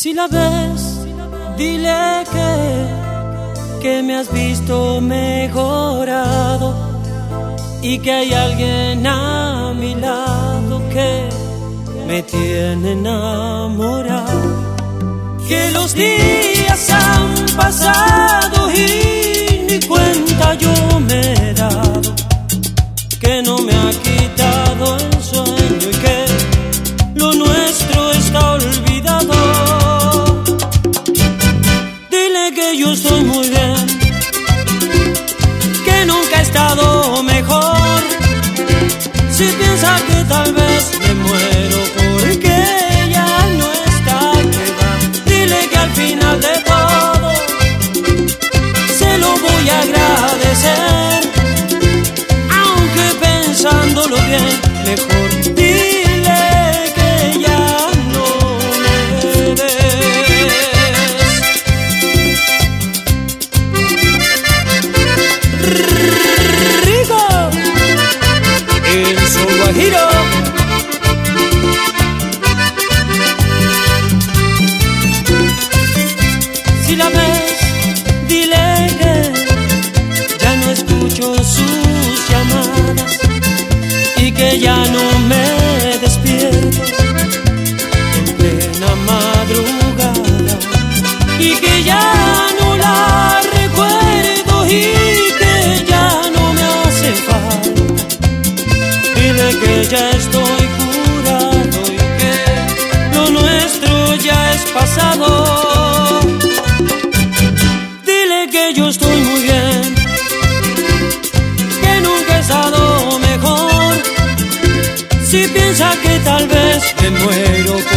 Si la ves, dile que me has visto mejorado y que hay alguien a mi lado que me tiene enamorado. Que los días han pasado y ni cuenta yo me he dado, que no me ha quitado el sueño y que lo nuestro está olvidado. Dile que yo estoy muy bien, que nunca he estado mejor. Si piensa que tal vez me muero porque ya no está, que va. Dile que al final de todo se lo voy a agradecer, aunque pensándolo bien, mejor dile que ya no me ves. Rico, el Son Guajiro. Si la ves, dile que ya no escucho sus llamadas y que ya no me despierto en plena madrugada, y que ya no la recuerdo y que ya no me hace falta. Dile que ya estoy curado y que lo nuestro ya es pasado. Dile que yo estoy muy bien, que nunca he estado mejor. Si piensa que tal vez me muero